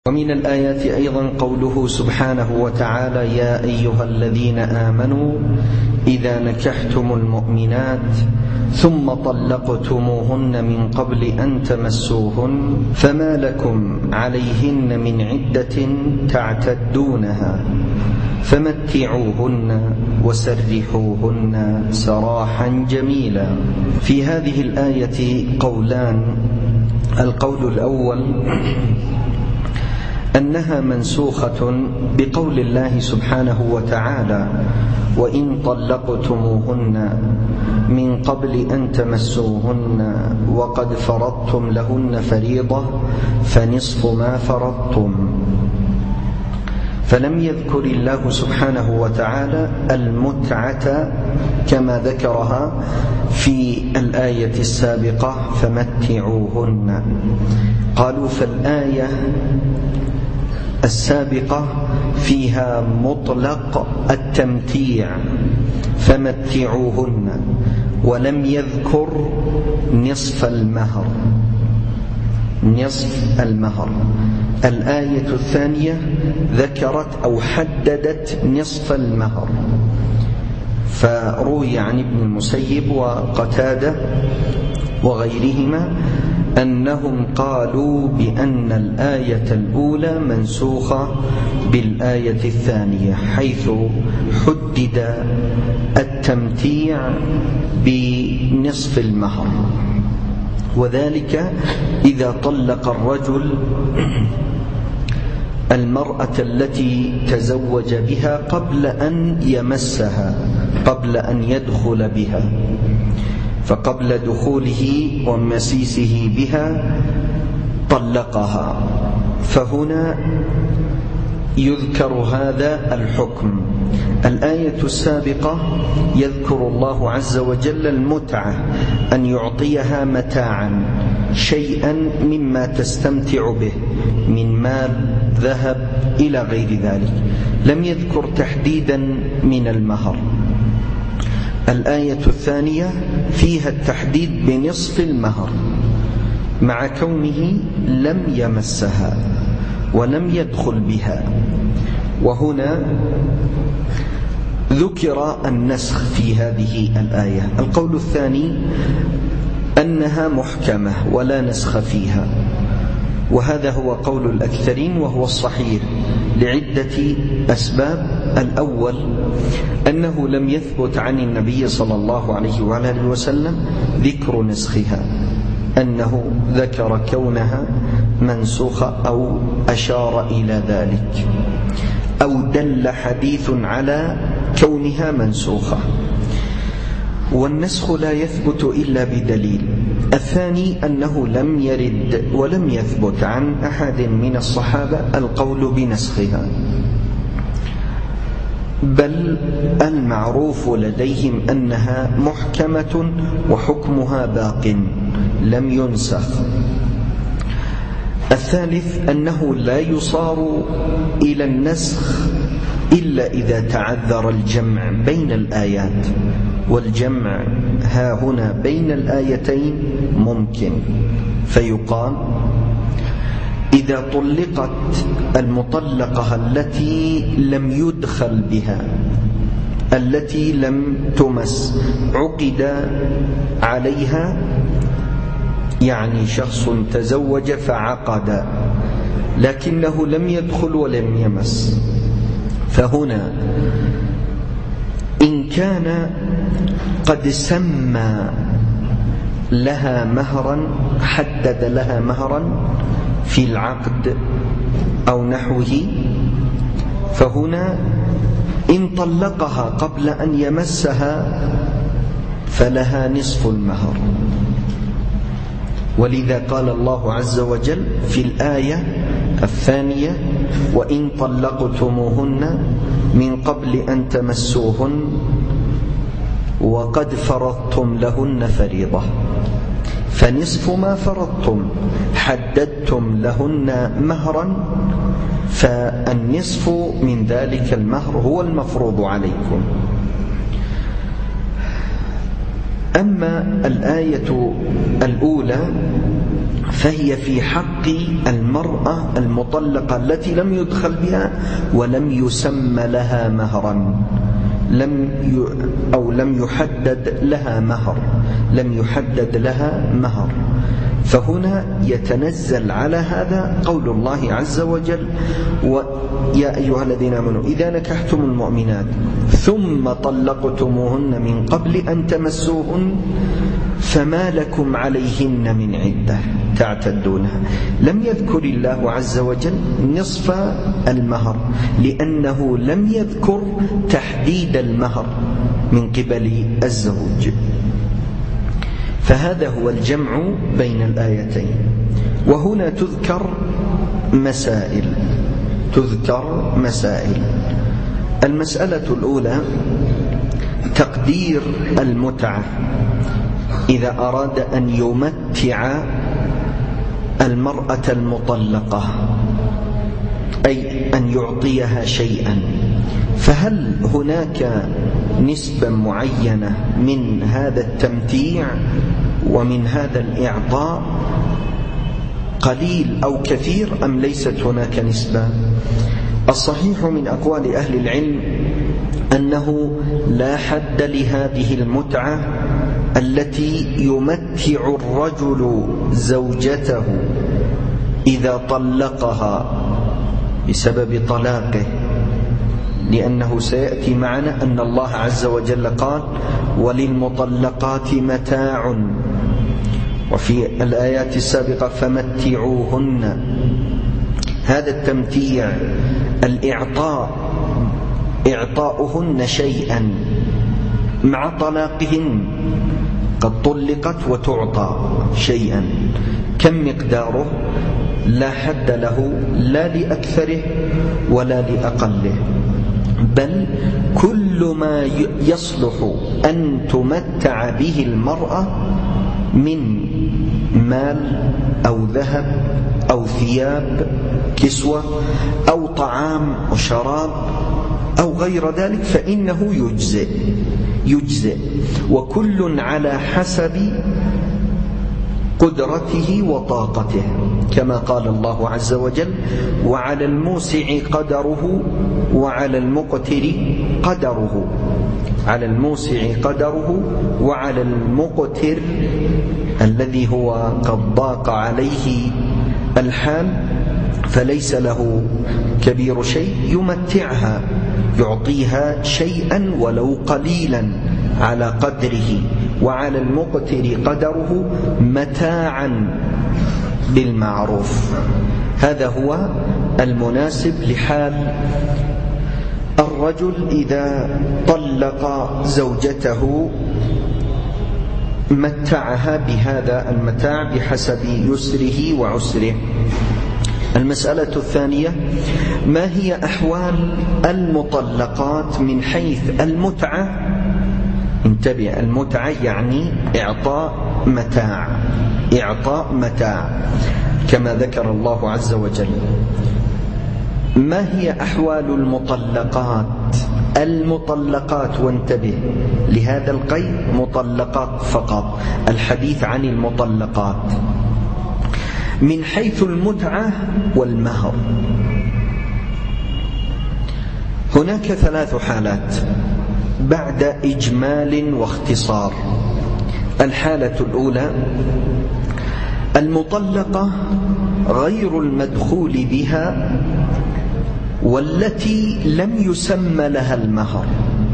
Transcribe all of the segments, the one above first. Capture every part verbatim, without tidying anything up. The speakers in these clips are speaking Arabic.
ومن الآيات أيضا قوله سبحانه وتعالى: يا أيها الذين آمنوا إذا نكحتم المؤمنات ثم طلقتموهن من قبل أن تمسوهن فما لكم عليهن من عدة تعتدونها فمتعوهن وسرحوهن سراحا جميلا. في هذه الآية قولان. القول الأول أنها منسوخة بقول الله سبحانه وتعالى: وإن طلقتموهن من قبل أن تمسوهن وقد فرضتم لهن فريضة فنصف ما فرضتم. فلم يذكر الله سبحانه وتعالى المتعة كما ذكرها في الآية السابقة: فمتعوهن. قالوا فالآية السابقة فيها مطلق التمتيع فمتعوهن، ولم يذكر نصف المهر نصف المهر. الآية الثانية ذكرت أو حددت نصف المهر، فروي عن ابن المسيب وقتادة وغيرهما أنهم قالوا بأن الآية الأولى منسوخة بالآية الثانية، حيث حدد التمتيع بنصف المهر، وذلك إذا طلق الرجل المرأة التي تزوج بها قبل أن يمسها، قبل أن يدخل بها، فقبل دخوله ومسيسه بها طلقها، فهنا يذكر هذا الحكم. الآية السابقة يذكر الله عز وجل المتعة، أن يعطيها متاعا، شيئا مما تستمتع به من مال، ذهب، إلى غير ذلك. لم يذكر تحديدا من المهر. الآية الثانية فيها التحديد بنصف المهر مع كونه لم يمسها ولم يدخل بها. وهنا ذكر النسخ في هذه الآية. القول الثاني أنها محكمة ولا نسخ فيها، وهذا هو قول الأكثرين وهو الصحيح لعدة أسباب. الأول أنه لم يثبت عن النبي صلى الله عليه وآله وسلم ذكر نسخها، أنه ذكر كونها منسوخة أو أشار إلى ذلك، أو دل حديث على كونها منسوخة، والنسخ لا يثبت إلا بدليل. الثاني أنه لم يرد ولم يثبت عن أحد من الصحابة القول بنسخها، بل المعروف لديهم أنها محكمة وحكمها باق لم ينسخ. الثالث أنه لا يصار إلى النسخ إلا إذا تعذر الجمع بين الآيات، والجمع ها هنا بين الآيتين ممكن، فيقال: إذا طلقت المطلقة التي لم يدخل بها، التي لم تمس، عقد عليها، يعني شخص تزوج فعقد لكنه لم يدخل ولم يمس، فهنا إن كان قد سمى لها مهرا، حدد لها مهرا في العقد أو نحوه، فهنا إن طلقها قبل أن يمسها فلها نصف المهر. ولذا قال الله عز وجل في الآية الثانية: وإن طلقتموهن من قبل أن تمسوهن وقد فرضتم لهن فريضة فنصف ما فرضتم. حددتم لهن مهرا، فالنصف من ذلك المهر هو المفروض عليكم. أما الآية الأولى فهي في حق المرأة المطلقة التي لم يدخل بها ولم يسمى لها مهرا، لم ي... أو لم يحدد لها مهر، لم يحدد لها مهر. فهنا يتنزل على هذا قول الله عز وجل: ويا أيها الذين آمنوا إذا نكحتم المؤمنات ثم طلقتموهن من قبل أن تمسوهن فما لكم عليهن من عدة تعتدونها. لم يذكر الله عز وجل نصف المهر لأنه لم يذكر تحديد المهر من قبل الزوج. فهذا هو الجمع بين الآيتين. وهنا تذكر مسائل تذكر مسائل المسألة الأولى تقدير المتعة إذا أراد أن يمتع المرأة المطلقة، أي أن يعطيها شيئا، فهل هناك نسبة معينة من هذا التمتيع ومن هذا الإعطاء قليل أو كثير أم ليست هناك نسبة؟ الصحيح من أقوال أهل العلم أنه لا حد لهذه المتعة التي يمتع الرجل زوجته إذا طلقها بسبب طلاقه، لأنه سيأتي معنا أن الله عز وجل قال: وللمطلقات متاع، وفي الآيات السابقة فمتعوهن. هذا التمتيع الإعطاء إعطاؤهن شيئا مع طلاقهن، قد طلقت وتعطى شيئا، كم مقداره؟ لا حد له، لا لأكثره ولا لأقله، بل كل ما يصلح أن تمتع به المرأة من مال أو ذهب أو ثياب كسوة أو طعام وشراب أو غير ذلك فإنه يجزئ يجزئ وكل على حسب قدرته وطاقته، كما قال الله عز وجل: وعلى الموسع قدره وعلى المقتر قدره، على الموسع قدره وعلى المقتر الذي هو قد ضاق عليه الحال فليس له كبير شيء يمتعها، يعطيها شيئا ولو قليلا على قدره، وعلى المقتر قدره متاعا بالمعروف. هذا هو المناسب لحال الرجل إذا طلق زوجته، متعها بهذا المتاع بحسب يسره وعسره. المسألة الثانية: ما هي أحوال المطلقات من حيث المتعة؟ انتبه، المتعة يعني إعطاء متاع، إعطاء متاع كما ذكر الله عز وجل. ما هي أحوال المطلقات؟ المطلقات، وانتبه لهذا القيد، مطلقات فقط، الحديث عن المطلقات من حيث المتعة والمهر. هناك ثلاث حالات بعد إجمال واختصار. الحالة الأولى: المطلقة غير المدخول بها والتي لم يسمى لها المهر،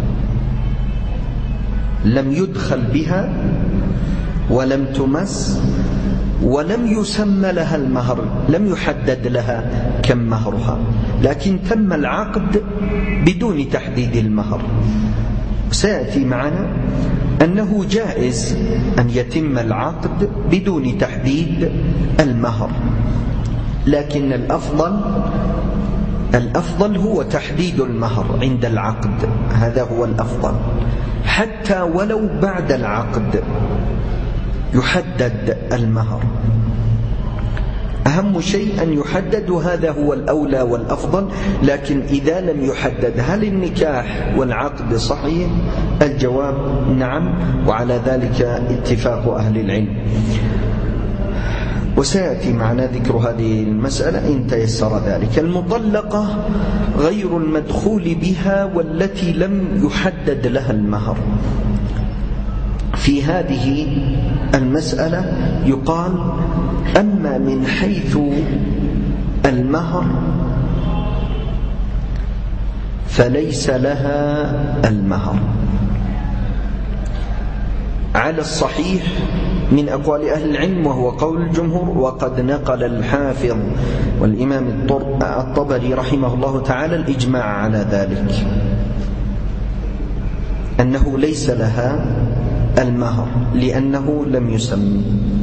لم يدخل بها ولم تمس ولم يسمى لها المهر، لم يحدد لها كم مهرها، لكن تم العقد بدون تحديد المهر. سيأتي معنا أنه جائز أن يتم العقد بدون تحديد المهر، لكن الأفضل الأفضل هو تحديد المهر عند العقد، هذا هو الأفضل، حتى ولو بعد العقد يحدد المهر. أهم شيء أن يحدد، وهذا هو الأولى والأفضل. لكن إذا لم يحدد هل النكاح والعقد صحيح؟ الجواب نعم، وعلى ذلك اتفاق أهل العلم. وسيأتي معنا ذكر هذه المسألة إن تيسر ذلك. المطلقة غير المدخول بها والتي لم يحدد لها المهر. في هذه المسألة يقال: أما من حيث المهر فليس لها المهر على الصحيح من أقوال أهل العلم، وهو قول الجمهور. وقد نقل الحافظ والإمام الطبري رحمه الله تعالى الإجماع على ذلك، أنه ليس لها المهر لأنه لم يسمى.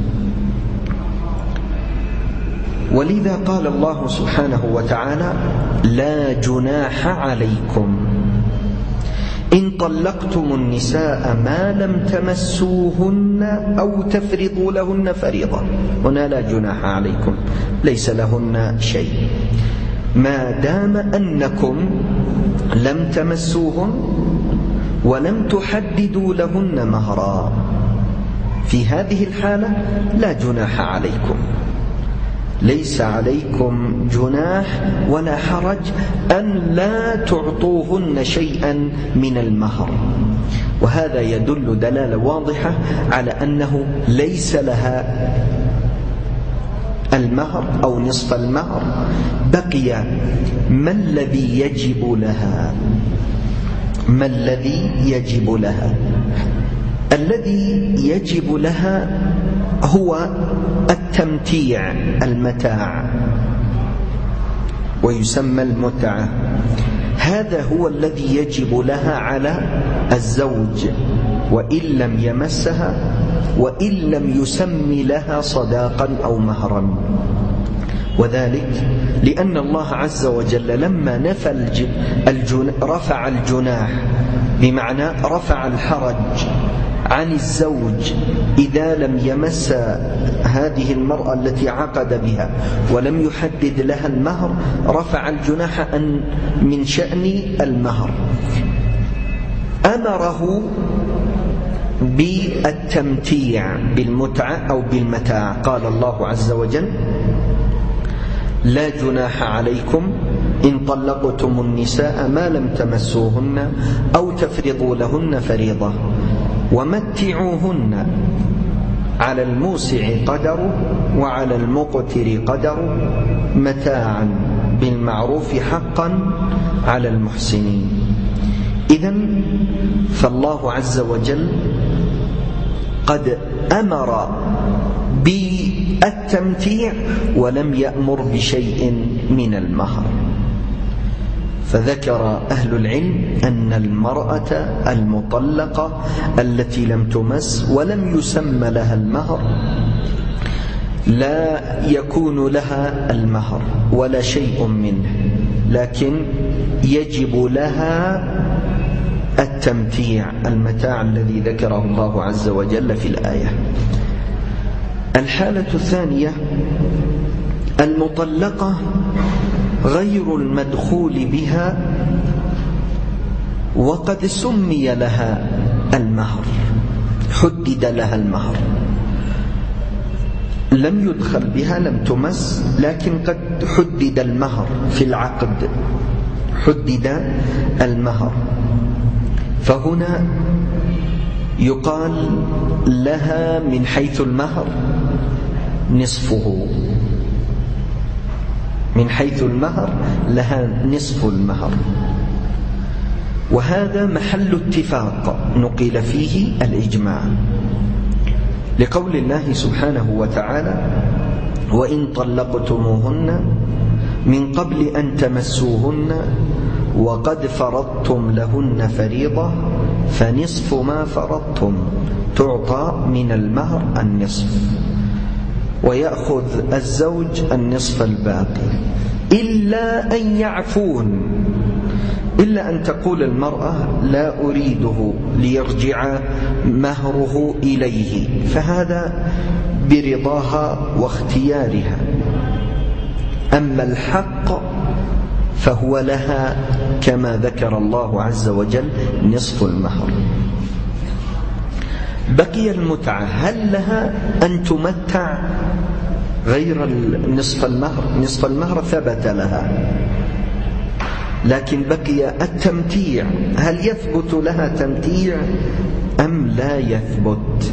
ولذا قال الله سبحانه وتعالى: لا جناح عليكم إن طلقتم النساء ما لم تمسوهن أو تفرضوا لهن فريضة. هنا لا جناح عليكم، ليس لهن شيء ما دام أنكم لم تمسوهن ولم تحددوا لهن مهرا. في هذه الحالة لا جناح عليكم، ليس عليكم جناح ولا حرج أن لا تعطوهن شيئا من المهر. وهذا يدل دلالة واضحة على أنه ليس لها المهر أو نصف المهر. بقي ما الذي يجب لها؟ ما الذي يجب لها؟ الذي يجب لها هو التمتيع، المتاع، ويسمى المتعة. هذا هو الذي يجب لها على الزوج، وإن لم يمسها وإن لم يسم لها صداقا أو مهرا. وذلك لأن الله عز وجل لما نفى الجن... رفع الجناح، بمعنى رفع الحرج عن الزوج إذا لم يمس هذه المرأة التي عقد بها ولم يحدد لها المهر، رفع الجناح أن من شأن المهر، أمره بالتمتيع بالمتعة أو بالمتاع. قال الله عز وجل: لا جناح عليكم إن طلقتم النساء ما لم تمسوهن أو تفرضوا لهن فريضة ومتعوهن على الموسع قدره وعلى المقتر قدره متاعا بالمعروف حقا على المحسنين. إذن فالله عز وجل قد أمر بالتمتيع ولم يأمر بشيء من المهر. فذكر أهل العلم أن المرأة المطلقة التي لم تمس ولم يسم لها المهر لا يكون لها المهر ولا شيء منه، لكن يجب لها التمتيع، المتاع الذي ذكره الله عز وجل في الآية. الحالة الثانية: المطلقة غير المدخول بها وقد سمي لها المهر، حدد لها المهر، لم يدخل بها، لم تمس، لكن قد حدد المهر في العقد، حدد المهر. فهنا يقال لها من حيث المهر نصفه، من حيث المهر لها نصف المهر. وهذا محل اتفاق نقل فيه الإجماع، لقول الله سبحانه وتعالى: وإن طلقتموهن من قبل أن تمسوهن وقد فرضتم لهن فريضة فنصف ما فرضتم، تعطى من المهر النصف، ويأخذ الزوج النصف الباقي، إلا أن يعفون، إلا أن تقول المرأة: لا أريده ليرجع مهره إليه، فهذا برضاها واختيارها. أما الحق فهو لها كما ذكر الله عز وجل نصف المهر. بقي المتعة، هل لها أن تمتع غير نصف المهر؟ نصف المهر ثبت لها، لكن بقي التمتيع، هل يثبت لها تمتيع أم لا يثبت؟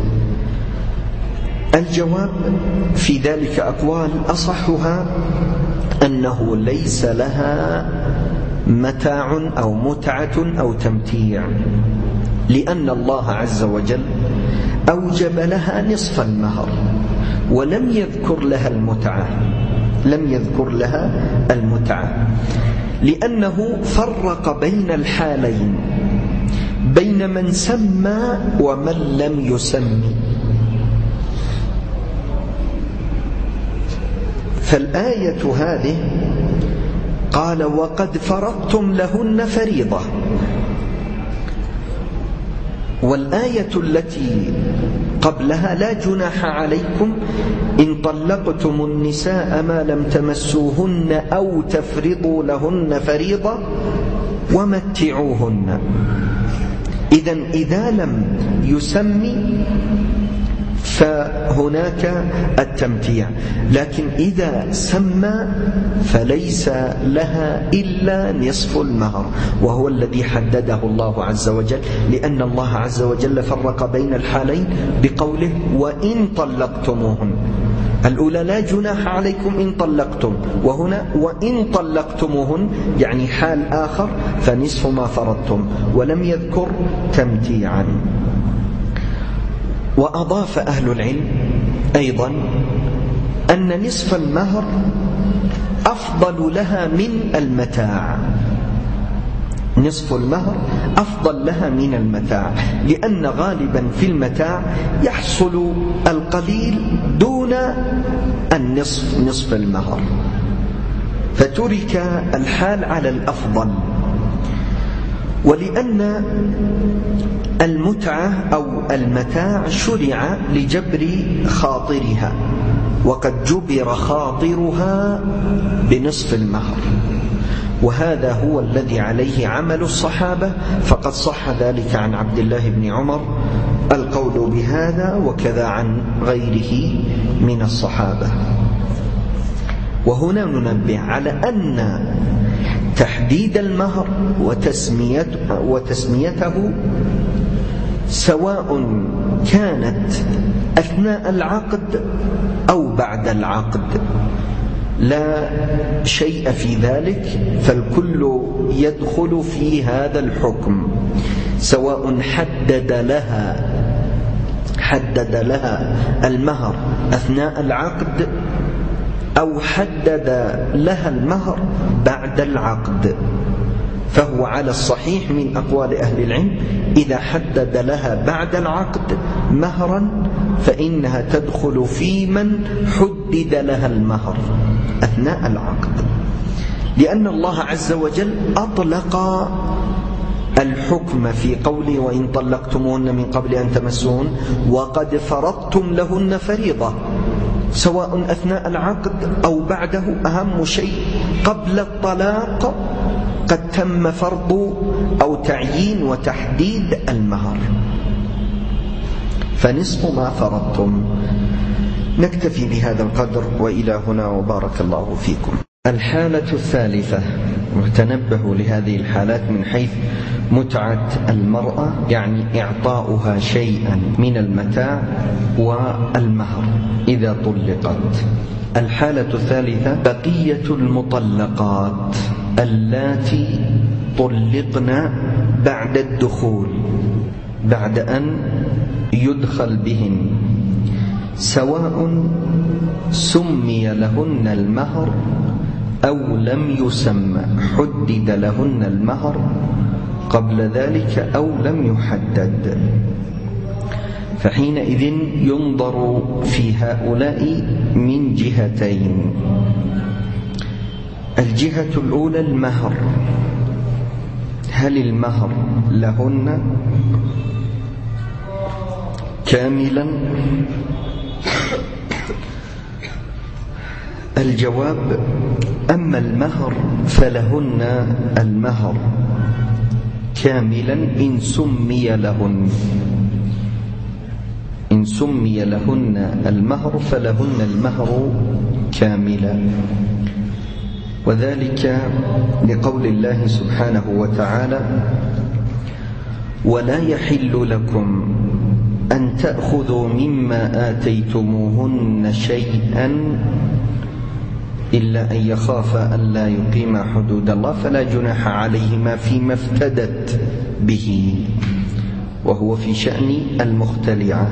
الجواب في ذلك أقوال، أصحها أنه ليس لها متاع أو متعة أو تمتيع، لأن الله عز وجل أوجب لها نصف المهر ولم يذكر لها المتعة، لم يذكر لها المتعة لأنه فرق بين الحالين، بين من سمى ومن لم يسمي. فالآية هذه قال وقد فرضتم لهن فريضة، والآية التي قبلها لا جناح عليكم إن طلقتم النساء ما لم تمسوهن أو تفرضوا لهن فريضة ومتعوهن. إذن إذا لم يسمي فهناك التمتيع، لكن إذا سمى فليس لها إلا نصف المهر، وهو الذي حدده الله عز وجل، لأن الله عز وجل فرق بين الحالين بقوله وإن طلقتموهن. الأولى لا جناح عليكم إن طلقتم، وهنا وإن طلقتموهن يعني حال آخر فنصف ما فرضتم، ولم يذكر تمتيعا. وأضاف أهل العلم أيضا أن نصف المهر أفضل لها من المتاع، نصف المهر أفضل لها من المتاع، لأن غالبا في المتاع يحصل القليل دون النصف، نصف المهر، فترك الحال على الأفضل. ولأن المتعة أو المتاع شرع لجبر خاطرها، وقد جبر خاطرها بنصف المهر، وهذا هو الذي عليه عمل الصحابة، فقد صح ذلك عن عبد الله بن عمر القول بهذا، وكذا عن غيره من الصحابة. وهنا ننبه على أن تحديد المهر وتسميته, وتسميته سواء كانت أثناء العقد أو بعد العقد لا شيء في ذلك، فالكل يدخل في هذا الحكم، سواء حدد لها حدد لها المهر أثناء العقد أو حدد لها المهر بعد العقد، فهو على الصحيح من أقوال أهل العلم إذا حدد لها بعد العقد مهرا فإنها تدخل في من حدد لها المهر أثناء العقد، لأن الله عز وجل أطلق الحكم في قوله وإن طلقتموهن من قبل أن تمسوهن وقد فرضتم لهن فريضة، سواء أثناء العقد أو بعده. أهم شيء قبل الطلاق قد تم فرض أو تعيين وتحديد المهر، فنصف ما فرضتم. نكتفي بهذا القدر، وإلى هنا وبارك الله فيكم. الحالة الثالثة، وتنبهوا لهذه الحالات من حيث متعة المرأة، يعني إعطاؤها شيئا من المتاع والمهر إذا طلقت. الحالة الثالثة بقية المطلقات اللاتي طلقن بعد الدخول، بعد أن يدخل بهن، سواء سمي لهن المهر أو لم يسمى، حدد لهن المهر قبل ذلك أو لم يحدد، فحينئذ ينظر في هؤلاء من جهتين. الجهة الأولى المهر، هل المهر لهن كاملا الجواب: أما المهر فلهن المهر كاملا إن سمي لهن إن سمي لهن المهر فلهن المهر كاملا، وذلك لقول الله سبحانه وتعالى: ولا يحل لكم أن تأخذوا مما آتيتموهن شيئا إلا أن يخافا أن لا يقيما حدود الله فلا جناح عليهما فيما افتدت به، وهو في شأن المختلعة.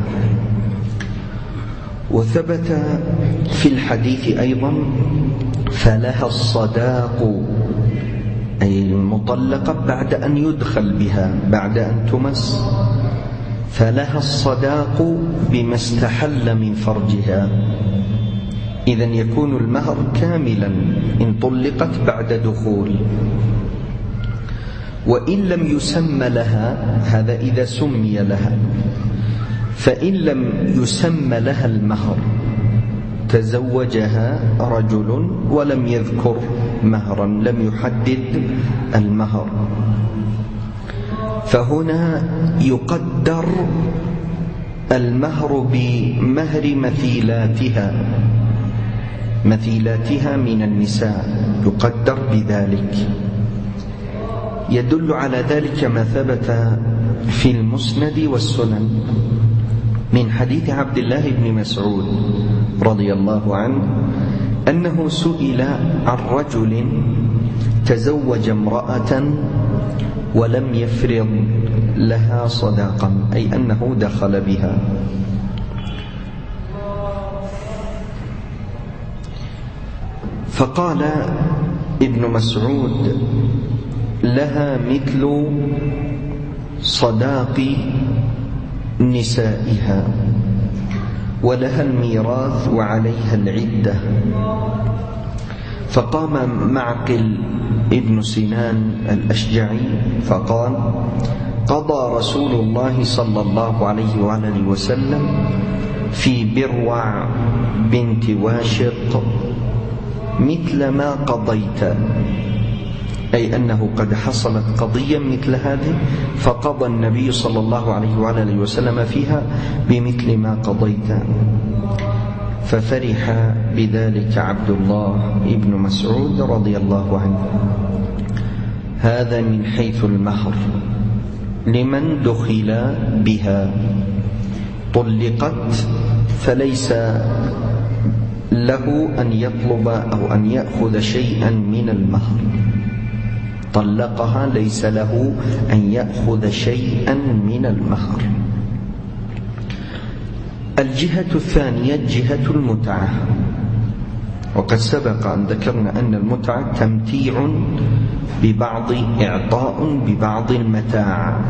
وثبت في الحديث أيضا: فلها الصداق، أي المطلقة بعد أن يدخل بها، بعد أن تمس، فلها الصداق بما استحل من فرجها. إذن يكون المهر كاملا إن طلقت بعد دخول. وإن لم يسمى لها، هذا إذا سمي لها، فإن لم يسمى لها المهر، تزوجها رجل ولم يذكر مهرا، لم يحدد المهر، فهنا يقدر المهر بمهر مثيلاتها مثيلاتها من النساء، يقدر بذلك. يدل على ذلك ما ثبت في المسند والسنن من حديث عبد الله بن مسعود رضي الله عنه أنه سئل عن رجل تزوج امرأة ولم يفرض لها صداقا، أي أنه دخل بها، فقال ابن مسعود: لها مثل صداق نسائها، ولها الميراث وعليها العدة. فقام معقل ابن سنان الأشجعي فقال: قضى رسول الله صلى الله عليه وآله وسلم في بروع بنت واشق مثل ما قضيت، أي أنه قد حصلت قضية مثل هذه، فقضى النبي صلى الله عليه وآله وسلم فيها بمثل ما قضيت. ففرح بذلك عبد الله ابن مسعود رضي الله عنه. هذا من حيث المهر لمن دخل بها. طلقت فليس له أن يطلب أو أن يأخذ شيئا من المهر، طلقها ليس له أن يأخذ شيئا من المهر. الجهة الثانية جهة المتعة، وقد سبق أن ذكرنا أن المتعة تمتيع ببعض إعطاء ببعض المتاع.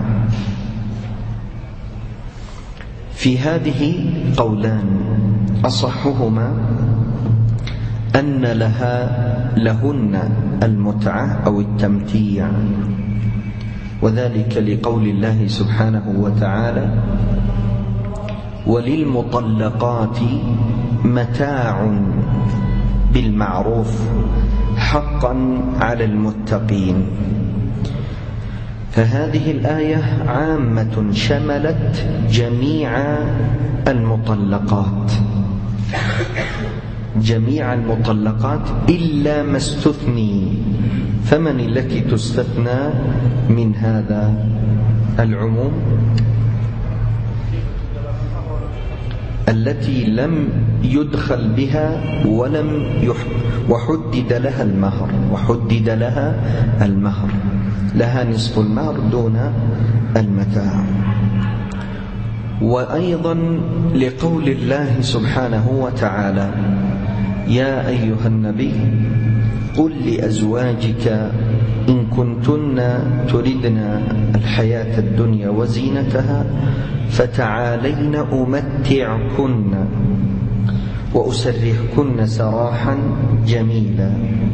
في هذه قولان، أصحهما أن لها لهن المتعة أو التمتيع، وذلك لقول الله سبحانه وتعالى: وللمطلقات متاع بالمعروف حقا على المتقين. فهذه الآية عامة شملت جميع المطلقات جميع المطلقات إلا ما استثني. فمن التي تستثنى من هذا العموم؟ التي لم يدخل بها ولم وحدد لها المهر وحدد لها المهر لها نصف المهر دون المتاع. وأيضا لقول الله سبحانه وتعالى: يا أيها النبي قل لأزواجك إن كنتن تردن الحياة الدنيا وزينتها فتعالين أمتعكن وأسرحكن سراحا جميلا.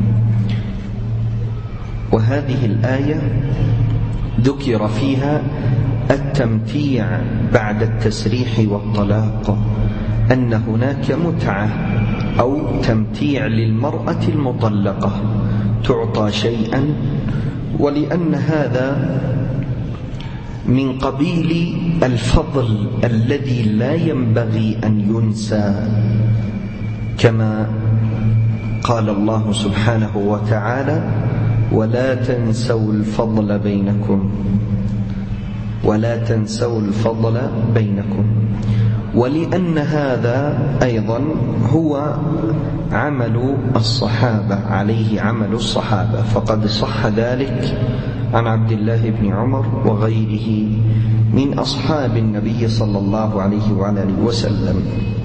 وهذه الآية ذكر فيها التمتيع بعد التسريح والطلاق، أن هناك متعة أو تمتيع للمرأة المطلقة تعطى شيئا، ولأن هذا من قبيل الفضل الذي لا ينبغي أن ينسى، كما قال الله سبحانه وتعالى: ولا تنسوا الفضل بينكم ولا تنسوا الفضل بينكم. ولأن هذا أيضا هو عمل الصحابة، عليه عمل الصحابة، فقد صح ذلك عن عبد الله بن عمر وغيره من أصحاب النبي صلى الله عليه وعلى آله وسلم.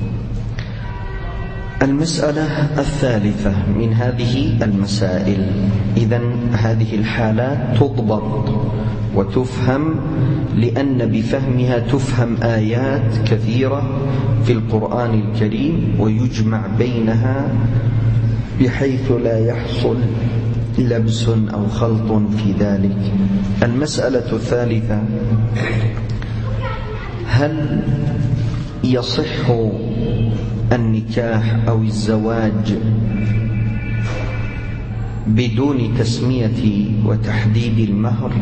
المسألة الثالثة من هذه المسائل، إذن هذه الحالات تضبط وتفهم، لأن بفهمها تفهم آيات كثيرة في القرآن الكريم ويجمع بينها بحيث لا يحصل لبس أو خلط في ذلك. المسألة الثالثة: هل يصح النكاح أو الزواج بدون تسمية وتحديد المهر؟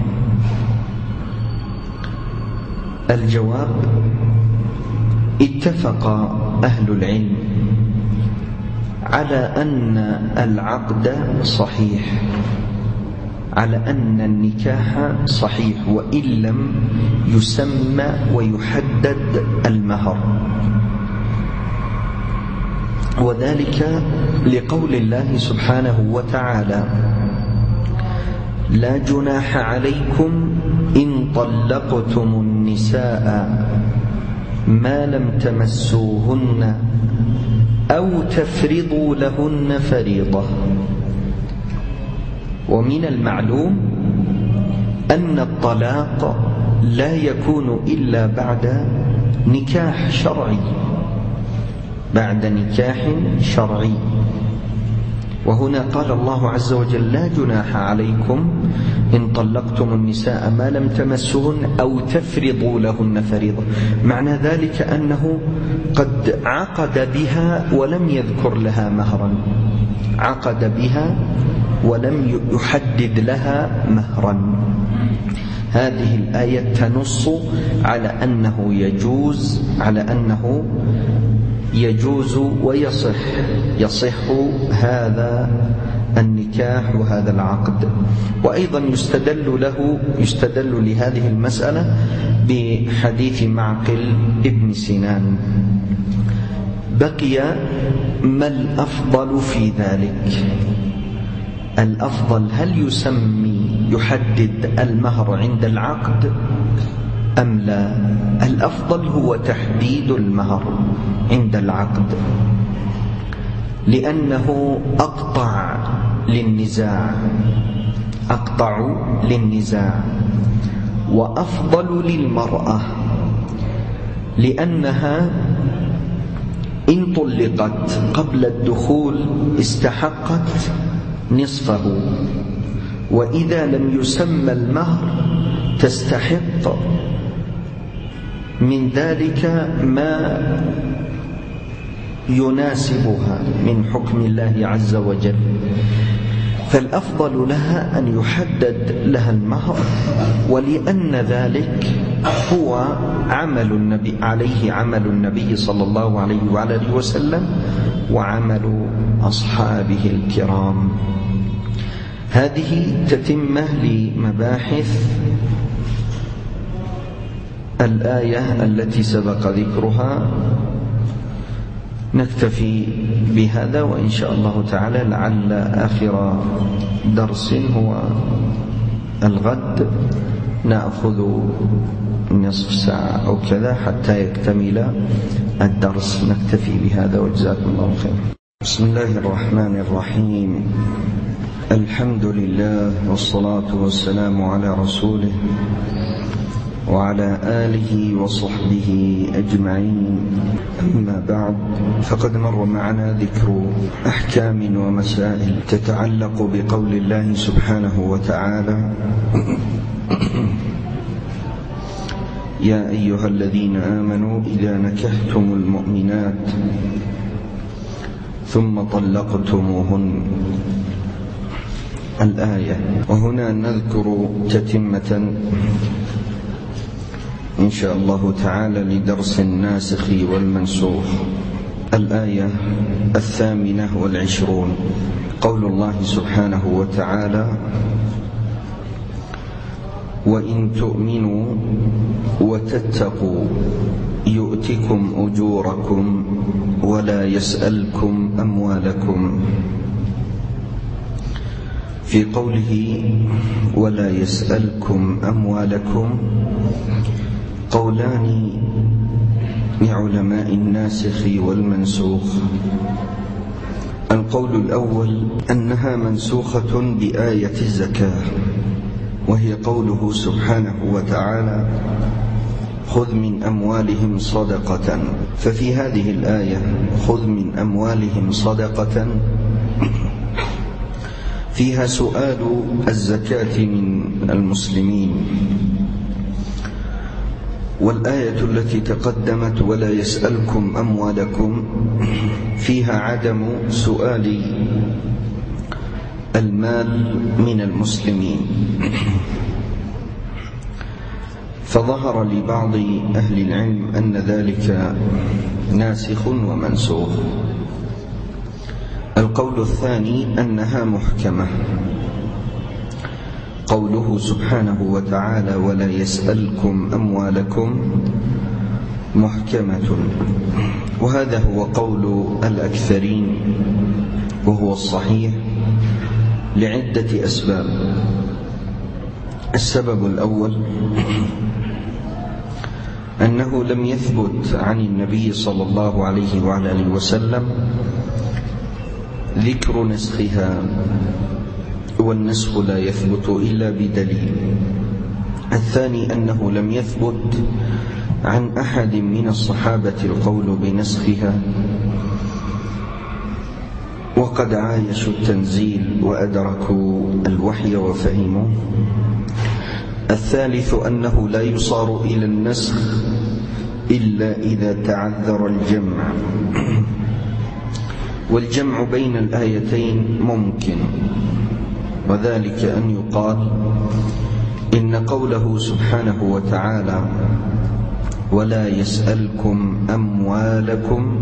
الجواب: اتفق أهل العلم على أن العقد صحيح، على أن النكاح صحيح وإن لم يسمى ويحدد المهر، وذلك لقول الله سبحانه وتعالى: لا جناح عليكم إن طلقتم النساء ما لم تمسوهن أو تفرضوا لهن فريضة. ومن المعلوم أن الطلاق لا يكون إلا بعد نكاح شرعي، بعد نكاح شرعي. وهنا قال الله عز وجل: لا جناح عليكم إن طلقتم النساء ما لم تمسوهن أو تفرضوا لهن فريضة. معنى ذلك أنه قد عقد بها ولم يذكر لها مهرا، عقد بها ولم يحدد لها مهرا. هذه الآية تنص على أنه يجوز على أنه يجوز ويصح يصح هذا النكاح وهذا العقد. وأيضا يستدل له يستدل لهذه المسألة بحديث معقل ابن سنان. بقي ما الأفضل في ذلك؟ الأفضل هل يسمي يحدد المهر عند العقد أم لا؟ الأفضل هو تحديد المهر عند العقد، لأنه أقطع للنزاع أقطع للنزاع وأفضل للمرأة، لأنها إن طلقت قبل الدخول استحقت نصفه، وإذا لم يسمى المهر تستحق من ذلك ما يناسبها من حكم الله عز وجل. فالأفضل لها أن يحدد لها المهر، ولأن ذلك هو عمل النبي عليه عمل النبي صلى الله عليه وعلى آله وسلم وعمل أصحابه الكرام. هذه تتمة لمباحث الآية التي سبق ذكرها. نكتفي بهذا، وإن شاء الله تعالى لعل آخر درس هو الغد نأخذ نصف ساعة أو كذا حتى يكتمل الدرس. نكتفي بهذا وجزاكم الله خير. بسم الله الرحمن الرحيم. الحمد لله والصلاة والسلام على رسوله وعلى آله وصحبه أجمعين. أما بعد، فقد مر معنا ذكر أحكام ومسائل تتعلق بقول الله سبحانه وتعالى: يا أيها الذين آمنوا إذا نكحتم المؤمنات ثم طلقتموهن. الآية. وهنا نذكر تتمة إن شاء الله تعالى لدرس الناسخ والمنسوخ. الآية الثامنة والعشرون، قول الله سبحانه وتعالى: وإن تؤمنوا وتتقوا يؤتكم أجوركم ولا يسألكم أموالكم. في قوله ولا يسألكم أموالكم قولان لعلماء الناسخ والمنسوخ. القول الأول أنها منسوخة بآية الزكاة، وهي قوله سبحانه وتعالى: خذ من أموالهم صدقة. ففي هذه الآية خذ من أموالهم صدقة فيها سؤال الزكاة من المسلمين، والآية التي تقدمت ولا يسألكم أموالكم فيها عدم سؤال المال من المسلمين. فظهر لبعض أهل العلم أن ذلك ناسخ ومنسوخ. القول الثاني أنها محكمة، قوله سبحانه وتعالى ولا يسألكم أموالكم محكمة، وهذا هو قول الأكثرين وهو الصحيح لعدة أسباب. السبب الأول أنه لم يثبت عن النبي صلى الله عليه وعلى آله وسلم ذكر نسخها، والنسخ لا يثبت إلا بدليل. الثاني أنه لم يثبت عن أحد من الصحابة القول بنسخها، وقد عايشوا التنزيل وأدركوا الوحي وفهموا. الثالث أنه لا يصار إلى النسخ إلا إذا تعذر الجمع، والجمع بين الآيتين ممكن، وذلك أن يقال إن قوله سبحانه وتعالى ولا يسألكم أموالكم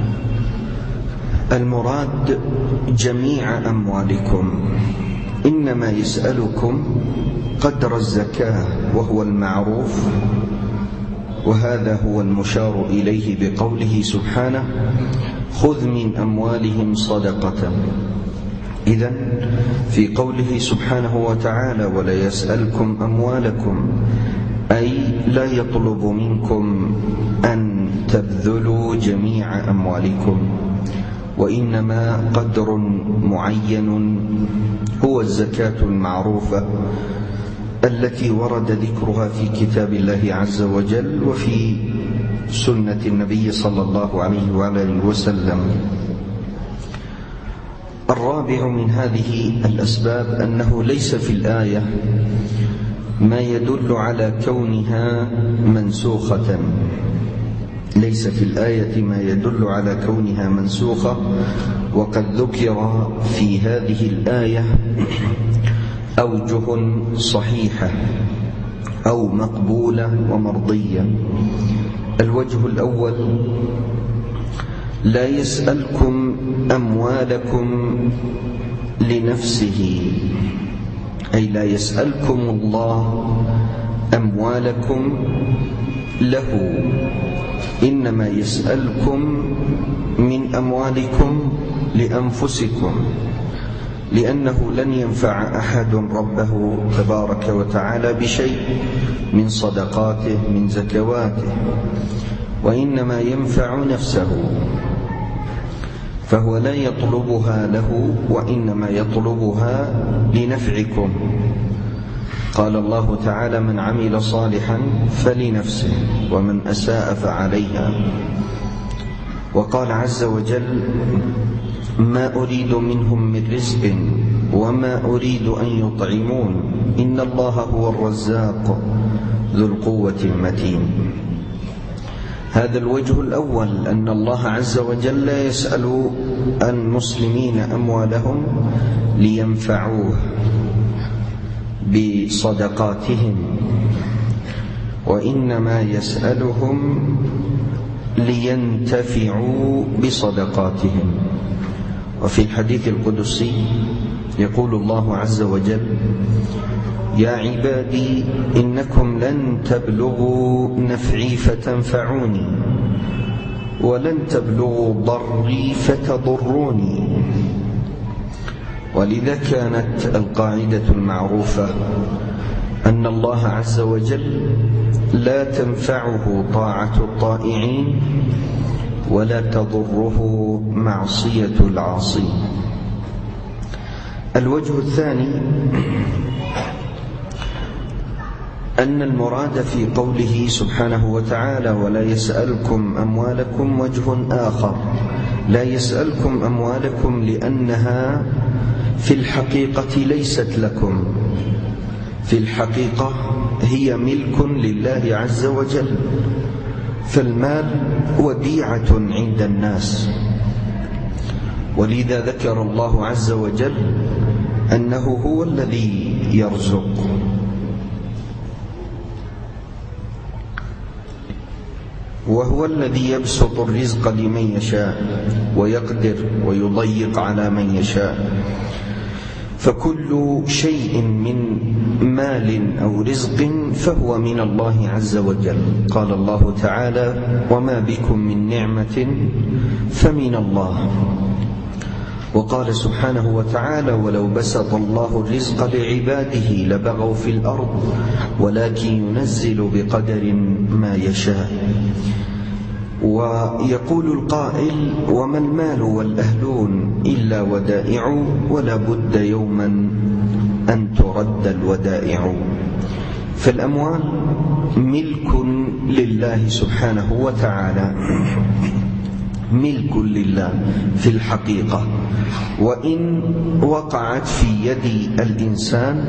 المراد جميع أموالكم، إنما يسألكم قدر الزكاة وهو المعروف، وهذا هو المشار إليه بقوله سبحانه خذ من أموالهم صدقة. إذن في قوله سبحانه وتعالى ولا يسألكم أموالكم أي لا يطلب منكم أن تبذلوا جميع أموالكم، وإنما قدر معين هو الزكاة المعروفة التي ورد ذكرها في كتاب الله عز وجل وفي سنة النبي صلى الله عليه وآله وسلم. الرابع من هذه الأسباب أنه ليس في الآية ما يدل على كونها منسوخة، ليس في الآية ما يدل على كونها منسوخة، وقد ذكر في هذه الآية أوجه صحيحة أو مقبولة ومرضية. الوجه الأول لا يسألكم أموالكم لنفسه، أي لا يسألكم الله أموالكم له، إنما يسألكم من أموالكم لأنفسكم، لأنه لن ينفع أحد ربه تبارك وتعالى بشيء من صدقاته من زكواته، وإنما ينفع نفسه، فهو لا يطلبها له وإنما يطلبها لنفعكم. قال الله تعالى من عمل صالحا فلنفسه ومن أساء فعليها. وقال عز وجل ما أريد منهم من رزق وما أريد أن يطعمون إن الله هو الرزاق ذو القوة المتين. هذا الوجه الأول، أن الله عز وجل لا يسأل المسلمين أموالهم لينفعوه بصدقاتهم، وإنما يسألهم لينتفعوا بصدقاتهم. وفي الحديث القدسي يقول الله عز وجل: يا عبادي إنكم لن تبلغوا نفعي فتنفعوني، ولن تبلغوا ضري فتضروني. ولذا كانت القاعدة المعروفة أن الله عز وجل لا تنفعه طاعة الطائعين ولا تضره معصية العاصين. الوجه الثاني أن المراد في قوله سبحانه وتعالى: ولا يسألكم أموالكم وجه آخر، لا يسألكم أموالكم لأنها في الحقيقة ليست لكم، في الحقيقة هي ملك لله عز وجل، فالمال وديعة عند الناس. ولذا ذكر الله عز وجل أنه هو الذي يرزق، وهو الذي يبسط الرزق لمن يشاء ويقدر ويضيق على من يشاء. فكل شيء من مال أو رزق فهو من الله عز وجل. قال الله تعالى: وما بكم من نعمة فمن الله. وقال سبحانه وتعالى: ولو بسط الله الرزق لعباده لبغوا في الأرض ولكن ينزل بقدر ما يشاء. ويقول القائل: وما المال والأهلون إلا ودائع، ولا بد يوما أن ترد الودائع. فالأموال ملك لله سبحانه وتعالى، ملك لله في الحقيقة، وإن وقعت في يد الإنسان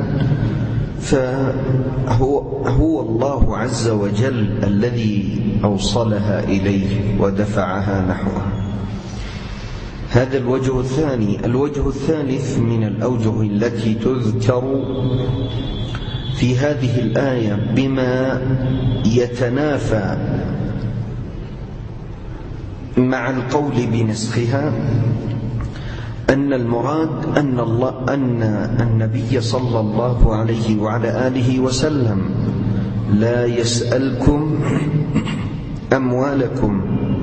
فهو هو الله عز وجل الذي أوصلها إليه ودفعها نحوه. هذا الوجه الثاني. الوجه الثالث من الأوجه التي تذكر في هذه الآية بما يتنافى مع القول بنسخها، أن المراد أن الله أن النبي صلى الله عليه وعلى آله وسلم لا يسألكم أموالكم،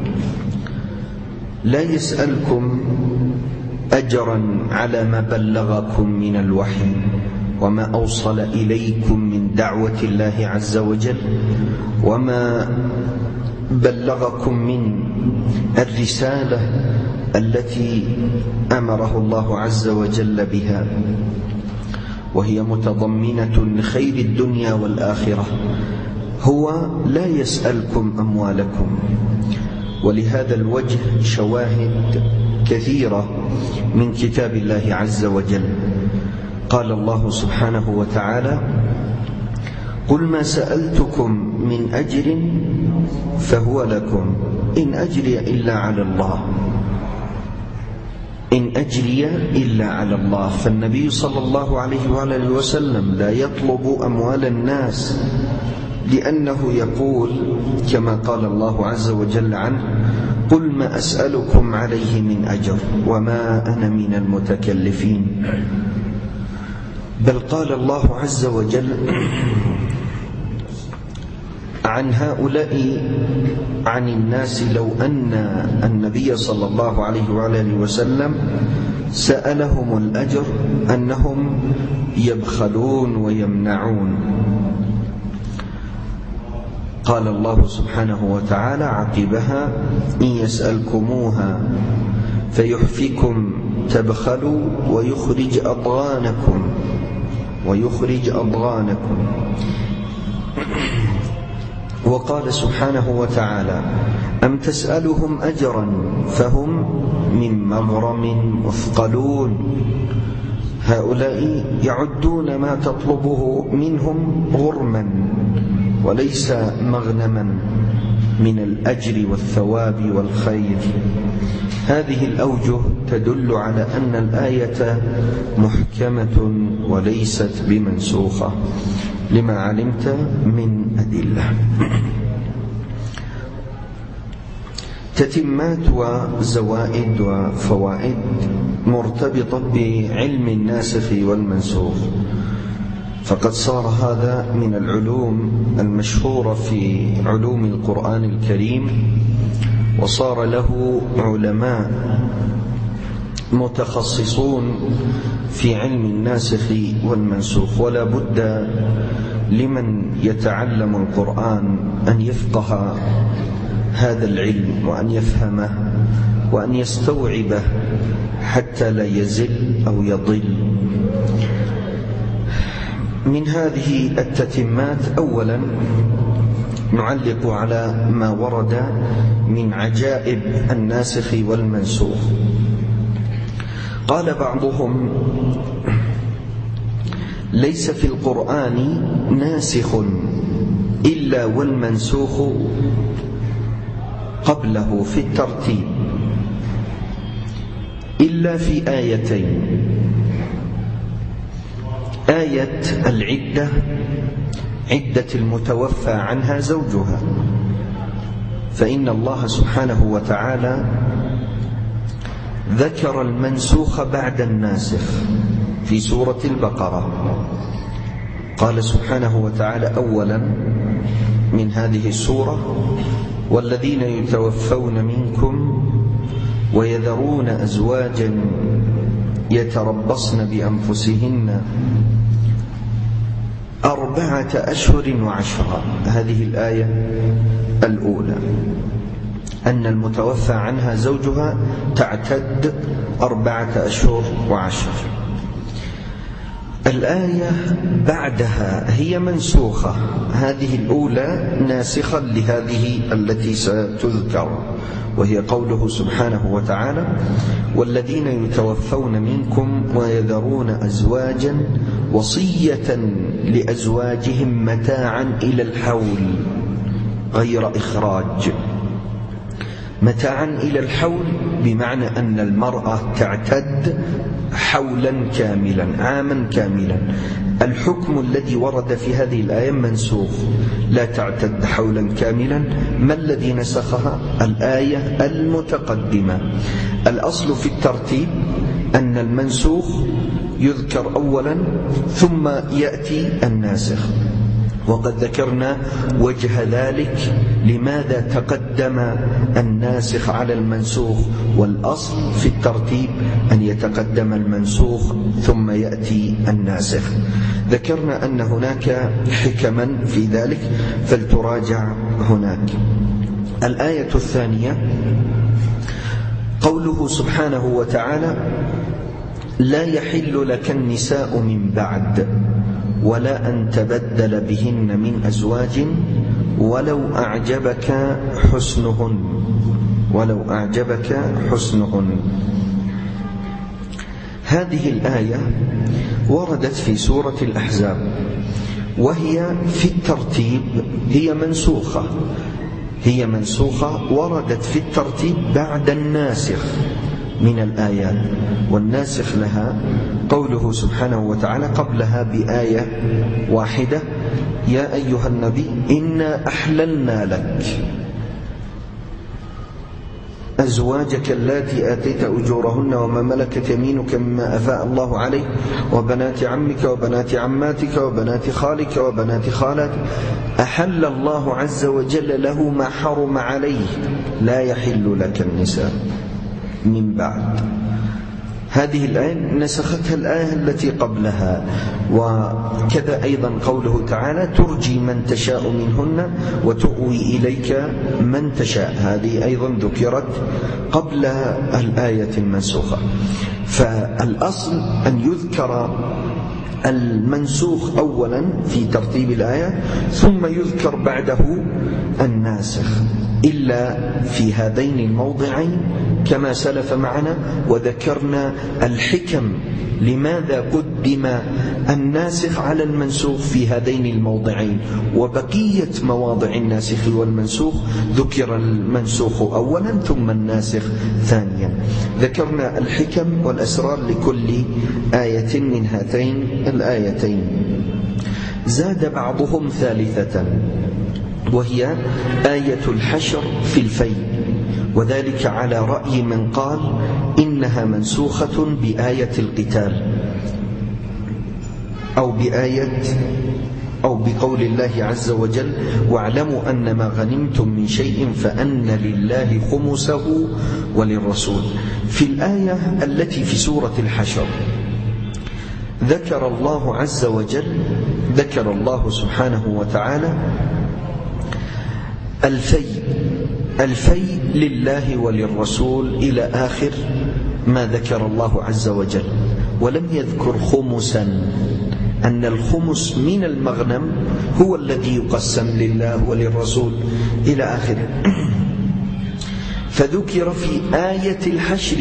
لا يسألكم أجرا على ما بلغكم من الوحي وما أوصل إليكم من دعوة الله عز وجل، وما بلغكم من الرسالة التي أمره الله عز وجل بها، وهي متضمنة لخير الدنيا والآخرة. هو لا يسألكم أموالكم. ولهذا الوجه شواهد كثيرة من كتاب الله عز وجل. قال الله سبحانه وتعالى: قل ما سألتكم من أجر فهو لكم إن أجري إلا على الله، إن أجري إلا على الله. فالنبي صلى الله عليه وآله وسلم لا يطلب أموال الناس، لأنه يقول كما قال الله عز وجل عنه: قل ما أسألكم عليه من أجر وما أنا من المتكلفين. بل قال الله عز وجل عن هؤلاء عن الناس: لو أن النبي صلى الله عليه وآله وسلم سألهم الأجر أنهم يبخلون ويمنعون. قال الله سبحانه وتعالى عقبها: إن يسألكموها فيحفكم تبخلوا ويخرج أضغانكم ويخرج أضغانكم. وقال سبحانه وتعالى: أم تسألهم أجرا فهم من مغرم مثقلون. هؤلاء يعدون ما تطلبه منهم غرما وليس مغنما، من الأجر والثواب والخير. هذه الأوجه تدل على أن الآية محكمة وليست بمنسوخة لما علمت من أدلة. تتمات وزوائد وفوائد مرتبطة بعلم الناسخ والمنسوخ، فقد صار هذا من العلوم المشهورة في علوم القرآن الكريم، وصار له علماء متخصصون في علم الناسخ والمنسوخ. ولا بد لمن يتعلم القرآن أن يفقه هذا العلم وأن يفهمه وأن يستوعبه حتى لا يزل أو يضل. من هذه التتمات أولا نعلق على ما ورد من عجائب الناسخ والمنسوخ. قال بعضهم: ليس في القرآن ناسخ إلا والمنسوخ قبله في الترتيب، إلا في آيتين: آية العدة، عدة المتوفى عنها زوجها، فإن الله سبحانه وتعالى ذكر المنسوخ بعد الناسخ في سورة البقرة. قال سبحانه وتعالى أولا من هذه السورة: والذين يتوفون منكم ويذرون أزواجا يتربصن بأنفسهن أربعة أشهر وعشرة. هذه الآية الأولى، أن المتوفى عنها زوجها تعتد أربعة أشهر وعشر. الآية بعدها هي منسوخة، هذه الأولى ناسخة لهذه التي ستذكر، وهي قوله سبحانه وتعالى: والذين يتوفون منكم ويذرون أزواجا وصية لأزواجهم متاعا إلى الحول غير إخراج. متاعا إلى الحول بمعنى أن المرأة تعتد حولا كاملا، عاما كاملا. الحكم الذي ورد في هذه الآية منسوخ، لا تعتد حولا كاملا. ما الذي نسخها؟ الآية المتقدمة. الأصل في الترتيب أن المنسوخ يذكر أولا ثم يأتي الناسخ، وقد ذكرنا وجه ذلك لماذا تقدم الناسخ على المنسوخ، والأصل في الترتيب أن يتقدم المنسوخ ثم يأتي الناسخ. ذكرنا أن هناك حكما في ذلك فلتراجع هناك. الآية الثانية قوله سبحانه وتعالى: لا يحل لك النساء من بعد ولا أن تبدل بهن من أزواج ولو أعجبك حسنهن ولو أعجبك حسنهن. هذه الآية وردت في سورة الأحزاب، وهي في الترتيب هي منسوخة هي منسوخة وردت في الترتيب بعد الناسخ من الآيات، والناسخ لها قوله سبحانه وتعالى قبلها بآية واحدة: يا أيها النبي إنا أحللنا لك أزواجك اللاتي آتيت أجورهن وما ملكت يمينك مما أفاء الله عليك وبنات عمك وبنات عماتك وبنات خالك وبنات خالاتك. أحل الله عز وجل له ما حرم عليه، لا يحل لك النساء من بعد. هذه الآية نسختها الآية التي قبلها. وكذا أيضا قوله تعالى: ترجي من تشاء منهن وتؤوي إليك من تشاء. هذه أيضا ذكرت قبل الآية المنسوخة. فالأصل أن يذكر المنسوخ أولا في ترتيب الآية، ثم يذكر بعده الناسخ، إلا في هذين الموضعين كما سلف معنا. وذكرنا الحكم لماذا قدم الناسخ على المنسوخ في هذين الموضعين، وبقية مواضع الناسخ والمنسوخ ذكر المنسوخ أولا ثم الناسخ ثانيا. ذكرنا الحكم والأسرار لكل آية من هاتين الآيتين. زاد بعضهم ثالثة، وهي آية الحشر في الفيء، وذلك على رأي من قال إنها منسوخة بآية القتال، أو بآية أو بقول الله عز وجل: واعلموا أن ما غنمتم من شيء فأن لله خمسه وللرسول. في الآية التي في سورة الحشر ذكر الله عز وجل ذكر الله سبحانه وتعالى الفيء الفيء لله وللرسول إلى آخر ما ذكر الله عز وجل، ولم يذكر خمسا، أن الخمس من المغنم هو الذي يقسم لله وللرسول إلى آخره. فذكر في آية الحشر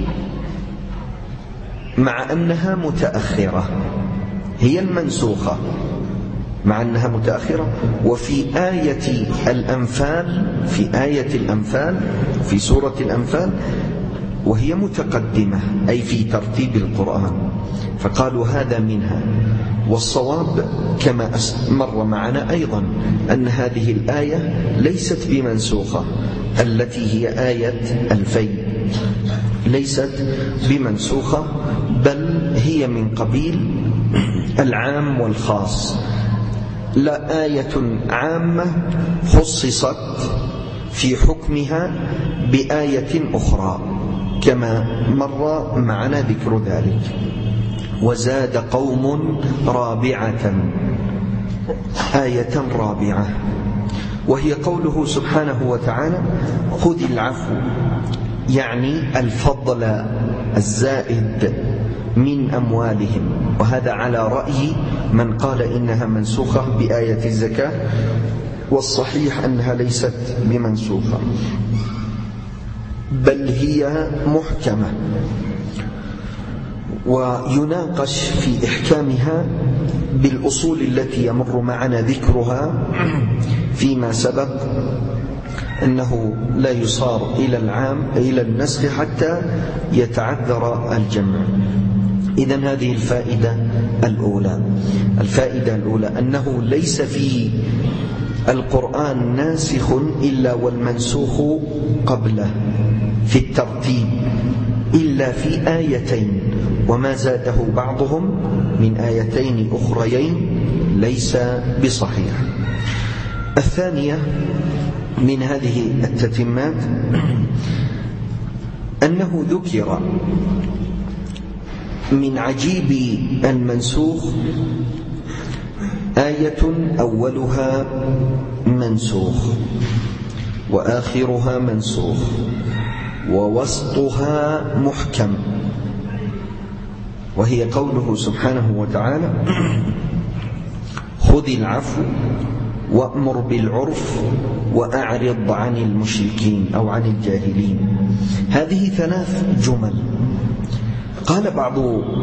مع أنها متأخرة، هي المنسوخة مع أنها متأخرة. وفي آية الأنفال في آية الأنفال في سورة الأنفال وهي متقدمة، أي في ترتيب القرآن، فقالوا هذا منها. والصواب كما مر معنا أيضا أن هذه الآية ليست بمنسوخة، التي هي آية الفيء ليست بمنسوخة، بل هي من قبيل العام والخاص، لا آية عامة خصصت في حكمها بآية أخرى كما مر معنا ذكر ذلك. وزاد قوم رابعة، آية رابعة، وهي قوله سبحانه وتعالى: خذ العفو، يعني الفضل الزائد من أموالهم. وهذا على رأي من قال إنها منسوخة بآية الزكاة، والصحيح أنها ليست بمنسوخة، بل هي محكمة، ويناقش في إحكامها بالأصول التي يمر معنا ذكرها فيما سبق، أنه لا يصار إلى العام إلى النسخ حتى يتعذر الجمع. إذن هذه الفائدة الأولى الفائدة الأولى أنه ليس في القرآن ناسخ إلا والمنسوخ قبله في الترتيب إلا في آيتين، وما زاده بعضهم من آيتين أخريين ليس بصحيح. الثانية من هذه التتمات أنه ذكر من عجيب المنسوخ آية أولها منسوخ وآخرها منسوخ ووسطها محكم، وهي قوله سبحانه وتعالى: خذ العفو وأمر بالعرف وأعرض عن المشركين أو عن الجاهلين. هذه ثلاث جمل. قال بعض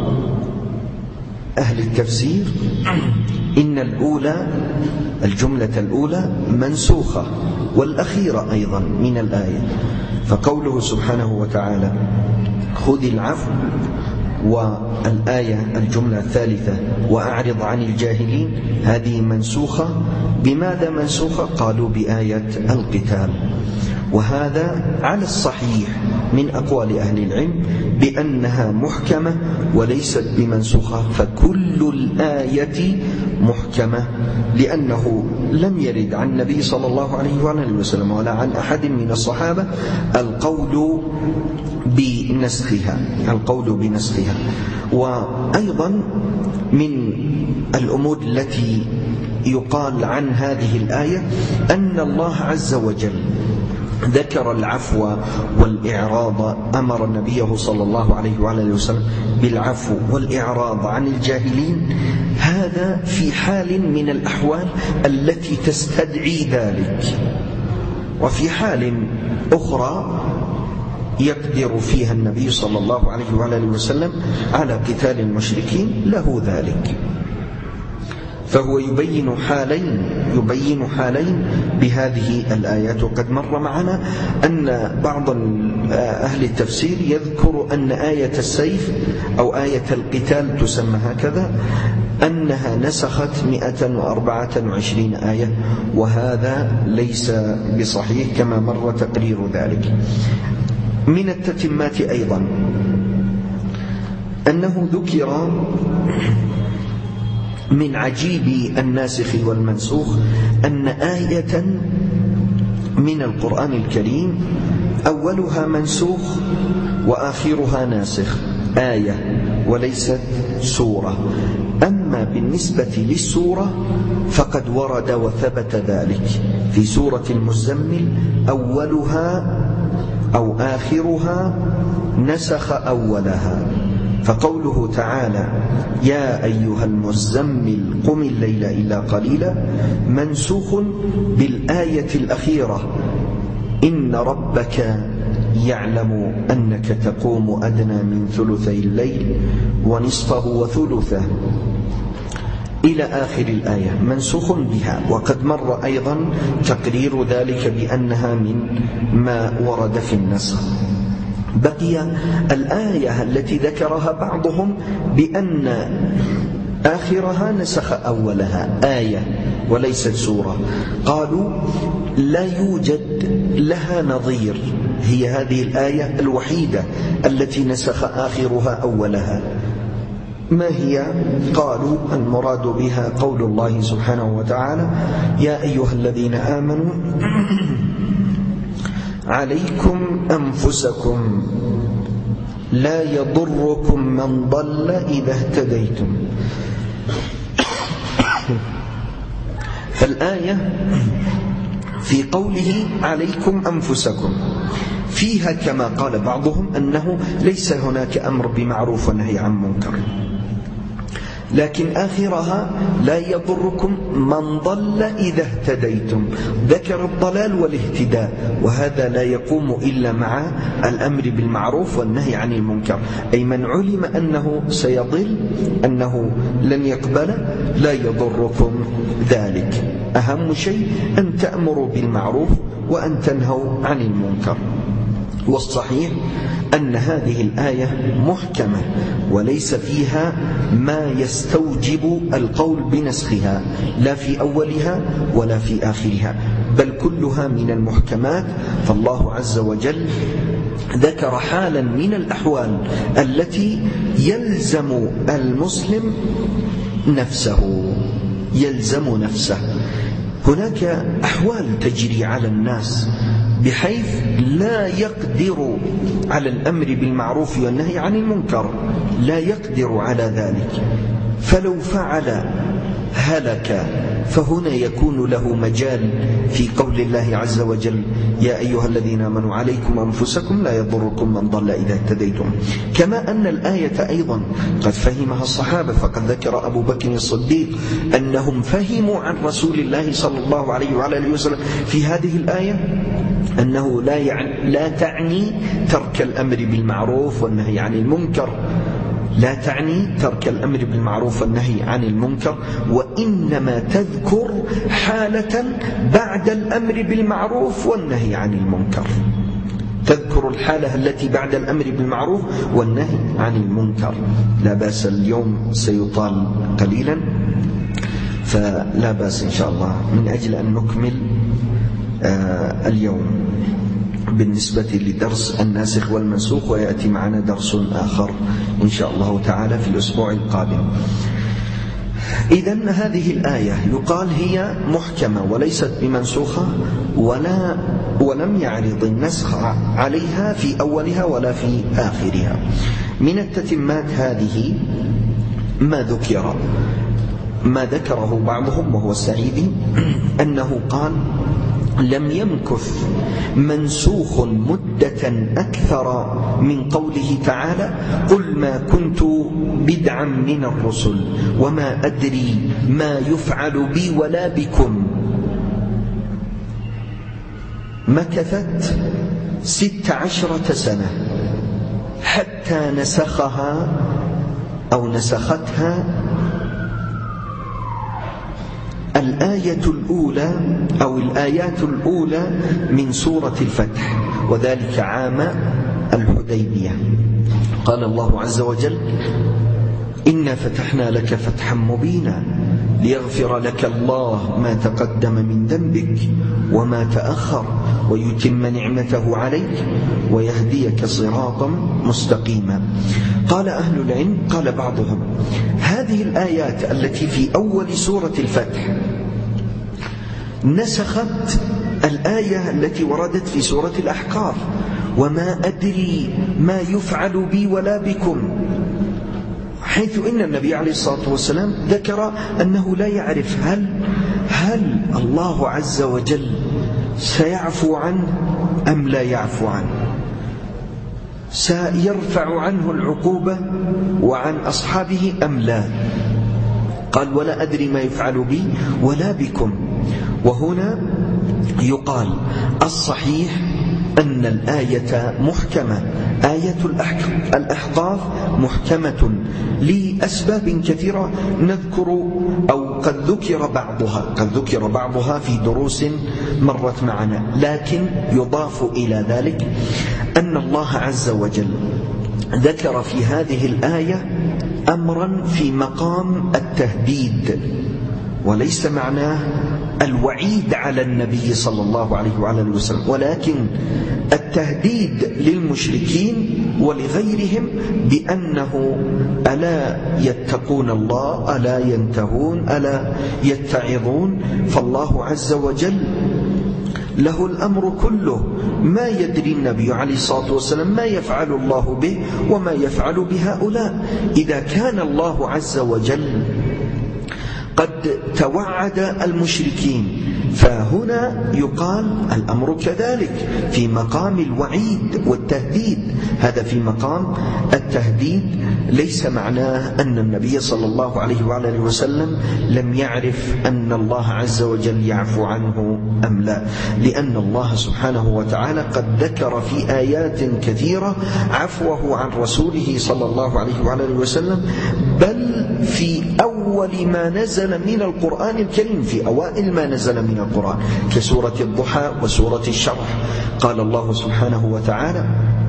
أهل التفسير إن الأولى الجملة الأولى منسوخة، والأخيرة أيضا من الآية، فقوله سبحانه وتعالى: خذ العفو، والآية الجملة الثالثة: وأعرض عن الجاهلين، هذه منسوخة. بماذا منسوخة؟ قالوا بآية القتال. وهذا على الصحيح من أقوال أهل العلم بأنها محكمة وليست بمنسوخة، فكل الآية محكمة، لأنه لم يرد عن النبي صلى الله عليه وآله وسلم ولا عن أحد من الصحابة القول بنسخها القول بنسخها. وأيضا من الأمور التي يقال عن هذه الآية أن الله عز وجل ذكر العفو والإعراض، أمر النبي صلى الله عليه وعلى آله وسلم بالعفو والإعراض عن الجاهلين، هذا في حال من الأحوال التي تستدعي ذلك، وفي حال أخرى يقدر فيها النبي صلى الله عليه وعلى آله وسلم على قتال المشركين له ذلك. فهو يبين حالين يبين حالين بهذه الآيات. وقد مر معنا أن بعض أهل التفسير يذكر أن آية السيف أو آية القتال تسمى هكذا أنها نسخت مئة وأربعة وعشرين آية، وهذا ليس بصحيح كما مر تقرير ذلك. من التتمات أيضا أنه ذكر من عجيب الناسخ والمنسوخ أن آية من القرآن الكريم أولها منسوخ وآخرها ناسخ، آية وليست سورة. أما بالنسبة للسورة فقد ورد وثبت ذلك في سورة المزمل، أولها أو آخرها نسخ أولها، فقوله تعالى يا أيها المزمل قم الليل إلا قليلا منسوخ بالآية الأخيرة إن ربك يعلم أنك تقوم أدنى من ثلثي الليل ونصفه وثلثه إلى آخر الآية، منسوخ بها. وقد مر أيضا تقرير ذلك بأنها من ما ورد في النسخ. بقي الآية التي ذكرها بعضهم بأن آخرها نسخ أولها، آية وليست سورة. قالوا لا يوجد لها نظير، هي هذه الآية الوحيدة التي نسخ آخرها أولها. ما هي؟ قالوا المراد بها قول الله سبحانه وتعالى يا أيها الذين آمنوا عليكم أنفسكم لا يضركم من ضل إذا اهتديتم. فالآية في قوله عليكم أنفسكم فيها كما قال بعضهم أنه ليس هناك أمر بمعروف ونهي عن منكر، لكن آخرها لا يضركم من ضل إذا اهتديتم، ذكر الضلال والاهتداء، وهذا لا يقوم إلا مع الأمر بالمعروف والنهي عن المنكر. أي من علم أنه سيضل، أنه لن يقبل، لا يضركم ذلك. أهم شيء أن تأمروا بالمعروف وأن تنهوا عن المنكر. والصحيح أن هذه الآية محكمة وليس فيها ما يستوجب القول بنسخها، لا في أولها ولا في آخرها، بل كلها من المحكمات. فالله عز وجل ذكر حالا من الأحوال التي يلزم المسلم نفسه يلزم نفسه. هناك أحوال تجري على الناس بحيث لا يقدر على الأمر بالمعروف والنهي عن المنكر، لا يقدر على ذلك، فلو فعل هلك. فهنا يكون له مجال في قول الله عز وجل يا أيها الذين آمنوا عليكم أنفسكم لا يضركم من ضل إذا اهتديتم. كما أن الآية أيضا قد فهمها الصحابة، فقد ذكر أبو بكر الصديق أنهم فهموا عن رسول الله صلى الله عليه وعلى آله وسلم في هذه الآية أنه لا, يعني لا تعني ترك الأمر بالمعروف والنهي عن المنكر، لا تعني ترك الأمر بالمعروف والنهي عن المنكر، وإنما تذكر حالة بعد الأمر بالمعروف والنهي عن المنكر، تذكر الحالة التي بعد الأمر بالمعروف والنهي عن المنكر. لا بأس، اليوم سيطال قليلا فلا بأس إن شاء الله، من أجل أن نكمل آه اليوم بالنسبة لدرس الناسخ والمنسوخ، ويأتي معنا درس آخر إن شاء الله تعالى في الأسبوع القادم. إذن هذه الآية يقال هي محكمة وليست بمنسوخة، ولا ولم يعرض النسخ عليها في أولها ولا في آخرها. من التتمات هذه ما ذكر ما ذكره بعضهم وهو السعيدي، أنه قال لم يمكث منسوخ مدة أكثر من قوله تعالى قل ما كنت بدعا من الرسل وما أدري ما يفعل بي ولا بكم. مكثت ست عشرة سنة حتى نسخها أو نسختها الآية الأولى أو الآيات الأولى من سورة الفتح، وذلك عام الحديبية. قال الله عز وجل إنا فتحنا لك فتحا مبينا ليغفر لك الله ما تقدم من ذنبك وما تأخر ويتم نعمته عليك ويهديك صراطا مستقيما. قال أهل العلم، قال بعضهم هذه الآيات التي في أول سورة الفتح نسخت الآية التي وردت في سورة الأحقاف وما أدري ما يفعل بي ولا بكم، حيث إن النبي عليه الصلاة والسلام ذكر أنه لا يعرف هل هل الله عز وجل سيعفو عنه أم لا يعفو عنه، سيرفع عنه العقوبة وعن أصحابه أم لا. قال ولا أدري ما يفعل بي ولا بكم. وهنا يقال الصحيح أن الآية محكمة، آية الأحقاف محكمة لأسباب كثيرة نذكر أو قد ذكر بعضها قد ذكر بعضها في دروس مرت معنا، لكن يضاف إلى ذلك أن الله عز وجل ذكر في هذه الآية أمرا في مقام التهديد، وليس معناه الوعيد على النبي صلى الله عليه وعلى اله وسلم، ولكن التهديد للمشركين ولغيرهم بأنه ألا يتقون الله، ألا ينتهون، ألا يتعظون. فالله عز وجل له الأمر كله، ما يدري النبي عليه الصلاة والسلام ما يفعل الله به وما يفعل بهؤلاء. إذا كان الله عز وجل قد توعد المشركين فهنا يقال الأمر كذلك في مقام الوعيد والتهديد، هذا في مقام التهديد. ليس معناه أن النبي صلى الله عليه وعلى وسلم لم يعرف أن الله عز وجل يعفو عنه أم لا، لأن الله سبحانه وتعالى قد ذكر في آيات كثيرة عفوه عن رسوله صلى الله عليه وعلى وسلم، بل في أول ما نزل من القرآن الكريم، في أوائل ما نزل من القرآن كسورة الضحى وسورة الشرح. قال الله سبحانه وتعالى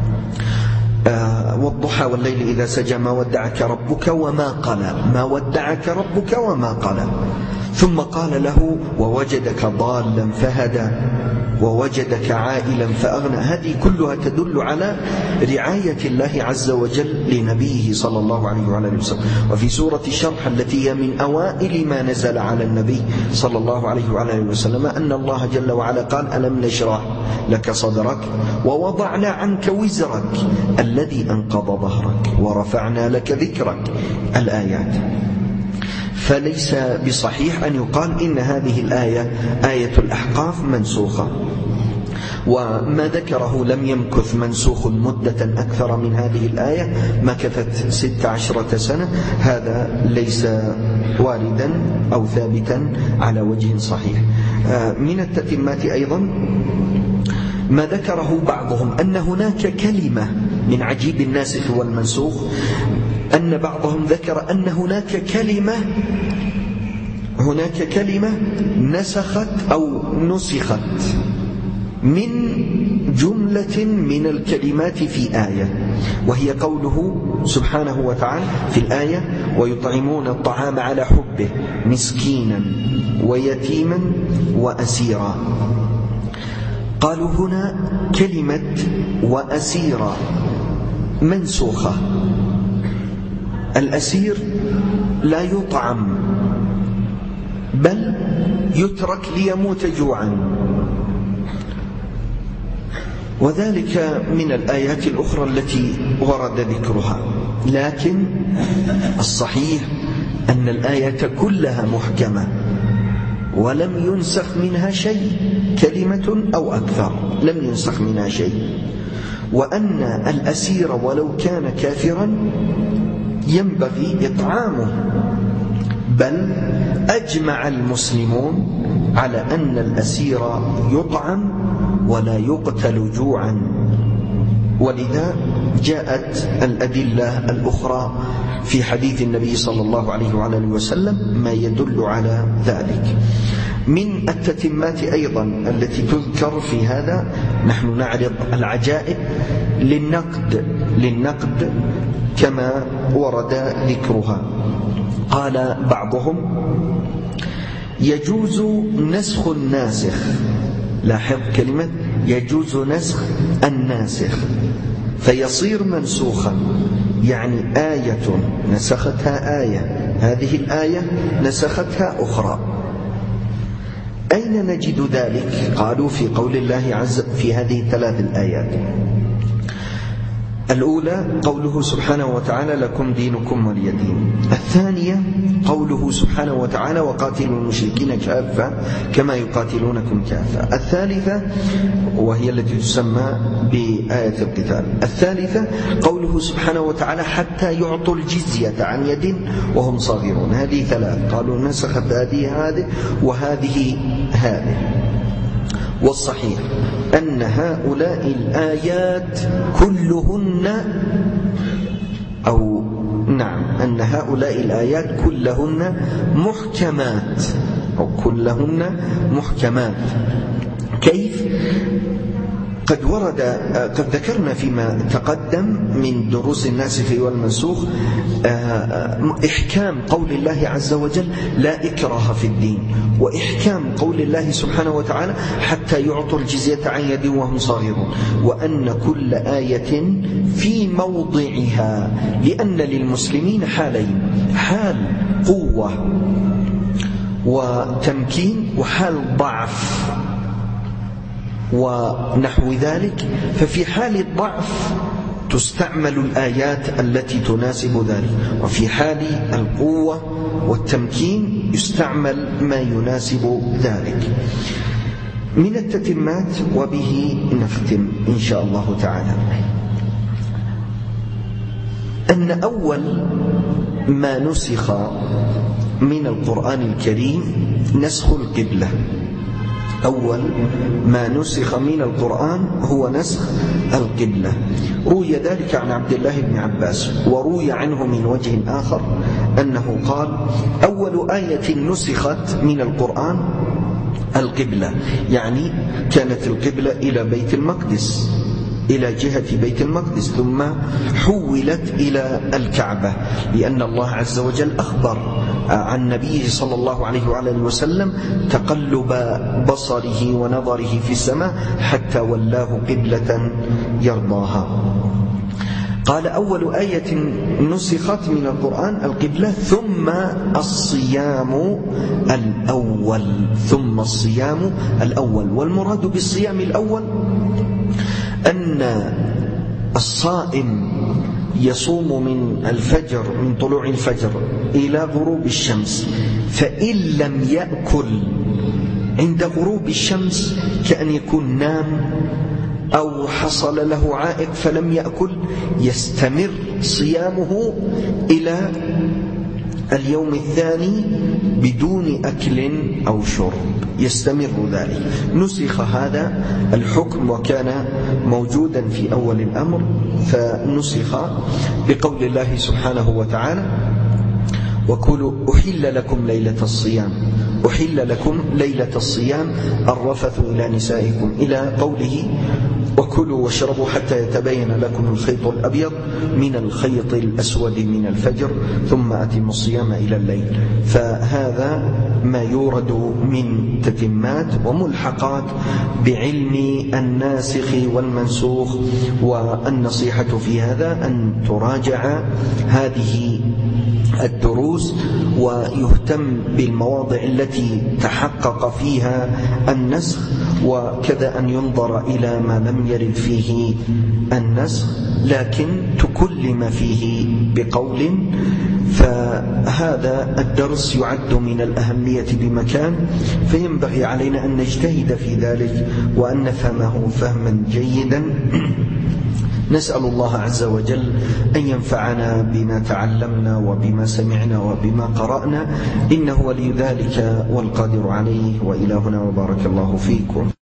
آه والضحى والليل إذا سجى ما ودعك ربك وما قلى، ما ودعك ربك وما قلى. ثم قال له ووجدك ضالا فهدى ووجدك عائلا فأغنى. هذه كلها تدل على رعاية الله عز وجل لنبيه صلى الله عليه وعلى وسلم. وفي سورة الشرح التي هي من أوائل ما نزل على النبي صلى الله عليه وعلى وسلم أن الله جل وعلا قال ألم نشرح لك صدرك ووضعنا عنك وزرك الذي أنقض ظهرك ورفعنا لك ذكرك، الآيات. فليس بصحيح أن يقال إن هذه الآية آية الأحقاف منسوخة، وما ذكره لم يمكث منسوخ مدة أكثر من هذه الآية، مكثت ست عشرة سنة، هذا ليس واردا أو ثابتا على وجه صحيح. من التتمات أيضا ما ذكره بعضهم أن هناك كلمة من عجيب الناسخ والمنسوخ، أن بعضهم ذكر أن هناك كلمة هناك كلمة نسخت أو نسخت من جملة من الكلمات في آية، وهي قوله سبحانه وتعالى في الآية ويطعمون الطعام على حبه مسكينا ويتيما وأسيرا. قالوا هنا كلمة وأسيرا منسوخة، الأسير لا يطعم بل يترك ليموت جوعا، وذلك من الآيات الأخرى التي ورد ذكرها. لكن الصحيح أن الآية كلها محكمة، ولم ينسخ منها شيء، كلمة أو أكثر لم ينسخ منها شيء، وأن الأسير ولو كان كافرا ينبغي إطعامه، بل أجمع المسلمون على أن الأسير يطعم ولا يقتل جوعا. ولذا جاءت الأدلة الأخرى في حديث النبي صلى الله عليه وعلى آله وسلم ما يدل على ذلك. من التتمات أيضا التي تذكر في هذا، نحن نعرض العجائب للنقد للنقد كما ورد ذكرها. قال بعضهم: يجوز نسخ الناسخ. لاحظ كلمة يجوز نسخ الناسخ، فيصير منسوخا، يعني آية نسختها آية، هذه الآية نسختها أخرى. أين نجد ذلك؟ قالوا في قول الله عز في هذه الثلاث الآيات. الأولى قوله سبحانه وتعالى: لكم دينكم ولي دين. الثانية قوله سبحانه وتعالى: وقاتلوا المشركين كافة كما يقاتلونكم كافة. الثالثة وهي التي تسمى بآية القتال. الثالثة قوله سبحانه وتعالى: حتى يعطوا الجزية عن يد وهم صاغرون. هذه ثلاث، قالوا نسخت هذه هذه وهذه هذه. والصحيح أن هؤلاء الآيات كلهن أو نعم أن هؤلاء الآيات كلهن محكمات أو كلهن محكمات. كيف؟ قد ورد قد ذكرنا فيما تقدم من دروس الناسخ والمنسوخ إحكام قول الله عز وجل: لا إكراه في الدين، وإحكام قول الله سبحانه وتعالى: حتى يعطوا الجزية عن يد وهم صاغرون، وأن كل آية في موضعها، لأن للمسلمين حالين: حال قوة وتمكين، وحال ضعف ونحو ذلك. ففي حال الضعف تستعمل الآيات التي تناسب ذلك، وفي حال القوة والتمكين يستعمل ما يناسب ذلك. من التتمات وبه نختم إن شاء الله تعالى، أن أول ما نسخ من القرآن الكريم نسخ القبلة. أول ما نسخ من القرآن هو نسخ القبلة. روي ذلك عن عبد الله بن عباس، وروي عنه من وجه آخر أنه قال: أول آية نسخت من القرآن القبلة، يعني كانت القبلة إلى بيت المقدس، إلى جهة بيت المقدس، ثم حولت إلى الكعبة، لأن الله عز وجل أخبر عن نبيه صلى الله عليه وعلى آله وسلم تقلب بصره ونظره في السماء حتى ولاه قبلة يرضاها. قال: أول آية نسخت من القرآن القبلة، ثم الصيام الأول، ثم الصيام الأول. والمراد بالصيام الأول أن الصائم يصوم من الفجر، من طلوع الفجر إلى غروب الشمس، فإن لم يأكل عند غروب الشمس كأن يكون نام أو حصل له عائق فلم يأكل، يستمر صيامه إلى اليوم الثاني بدون أكل أو شرب، يستمر ذلك. نسخ هذا الحكم وكان موجودا في أول الأمر، فنسخ بقول الله سبحانه وتعالى: وكلوا أحل لكم ليلة الصيام، أحل لكم ليلة الصيام الرفث إلى نسائكم، إلى قوله: وكلوا واشربوا حتى يتبين لكم الخيط الأبيض من الخيط الأسود من الفجر ثم أتموا الصيام إلى الليل. فهذا ما يورد من تتمات وملحقات بعلم الناسخ والمنسوخ. والنصيحة في هذا أن تراجع هذه الدروس ويهتم بالمواضع التي تحقق فيها النسخ، وكذا أن ينظر إلى ما لم يرد فيه النسخ، لكن تكلم فيه بقول. فهذا الدرس يعد من الأهمية بمكان، فينبغي علينا أن نجتهد في ذلك وأن نفهمه فهما جيدا. نسأل الله عز وجل أن ينفعنا بما تعلمنا وبما سمعنا وبما قرأنا، إنه ولي ذلك والقادر عليه. وإلى هنا وبارك الله فيكم.